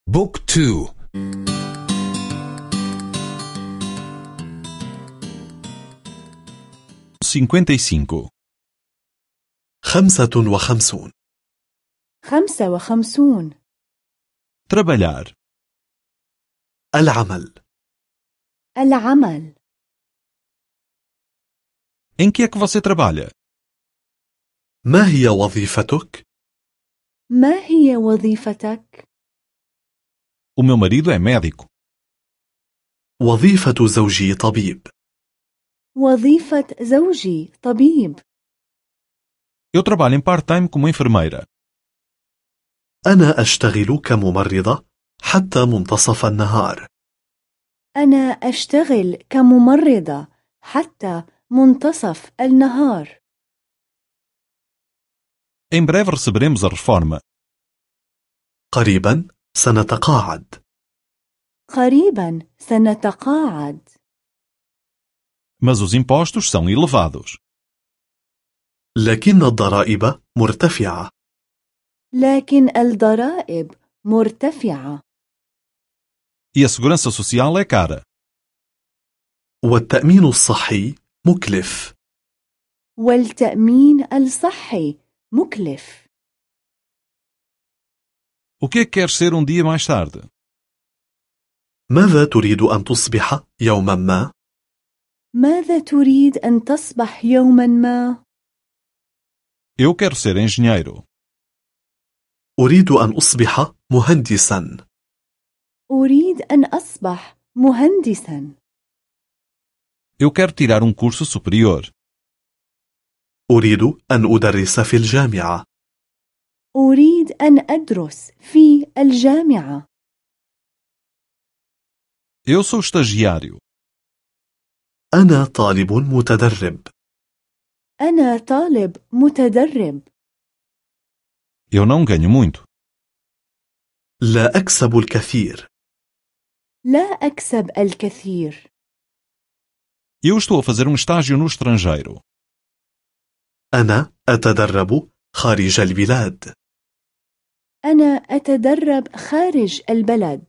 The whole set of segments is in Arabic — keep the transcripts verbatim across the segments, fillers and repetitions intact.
بوك تو. cinquenta e cinco. خمسة وخمسون. خمسة وخمسون. Trabalhar. العمل. العمل. Em que é que você trabalha? ما هي وظيفتك؟ ما هي وظيفتك؟ O meu marido é médico. وظيفة زوجي طبيب. وظيفة زوجي طبيب. Eu trabalho em part-time como enfermeira. أنا أشتغل كممرضة حتى منتصف النهار. أنا أشتغل كممرضة حتى منتصف النهار. Em breve receberemos a reforma. قريبا سنتقاعد. قريبا سنتقاعد. Mas os impostos são elevados. لكن الضرائب مرتفعة. لكن الضرائب مرتفعة. E a segurança social é cara. والتأمين الصحي مكلف. والتأمين الصحي مكلف. O que é que queres ser um dia mais tarde? ماذا تريد أن تصبح يوما ما؟ ماذا تريد أن تصبح يوما ما؟ Eu quero ser engenheiro. أريد أن أصبح مهندسا. أريد أن أصبح مهندسا. Eu quero tirar um curso superior. أريد أن أدرس في الجامعة. أريد أن أدرس في الجامعة. Eu sou estagiário. أنا طالب متدرب. أنا طالب متدرب. Eu não ganho muito. لا أكسب الكثير. لا أكسب الكثير. Eu estou a fazer um estágio no estrangeiro. أنا أتدرب خارج البلاد. أنا أتدرب خارج البلد.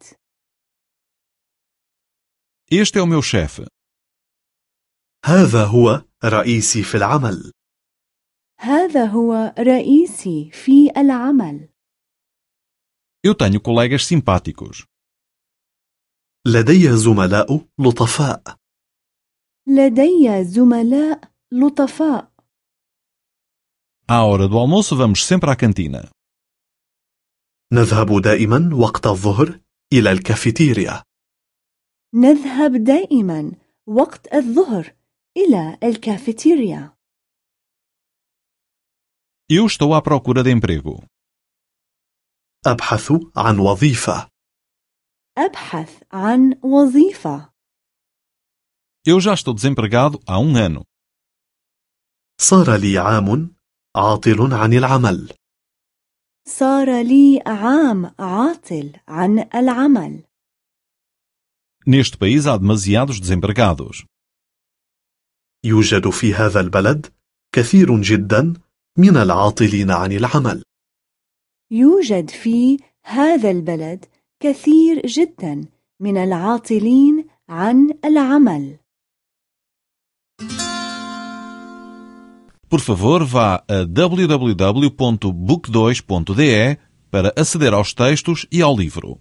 Este é o meu chefe. هذا هو رئيسي في العمل. هذا هو رئيسي في العمل. Eu tenho colegas simpáticos. لدي زملاء لطفاء. لدي زملاء لطفاء. À hora do almoço vamos sempre à cantina. نذهب دائما وقت الظهر إلى الكافيتيريا. نذهب دائما وقت الظهر إلى الكافيتيريا. Eu estou à procura de emprego. أبحث عن وظيفة. أبحث عن وظيفة. Eu já estou desempregado há um ano. صار لي عام عاطل عن العمل. صار لي عام عاطل عن العمل. Neste país há demasiados desempregados. يوجد في هذا البلد كثير جدا من العاطلين عن العمل. يوجد في هذا البلد كثير جدا من العاطلين عن العمل. Por favor, vá a w w w ponto book dois ponto d e para aceder aos textos e ao livro.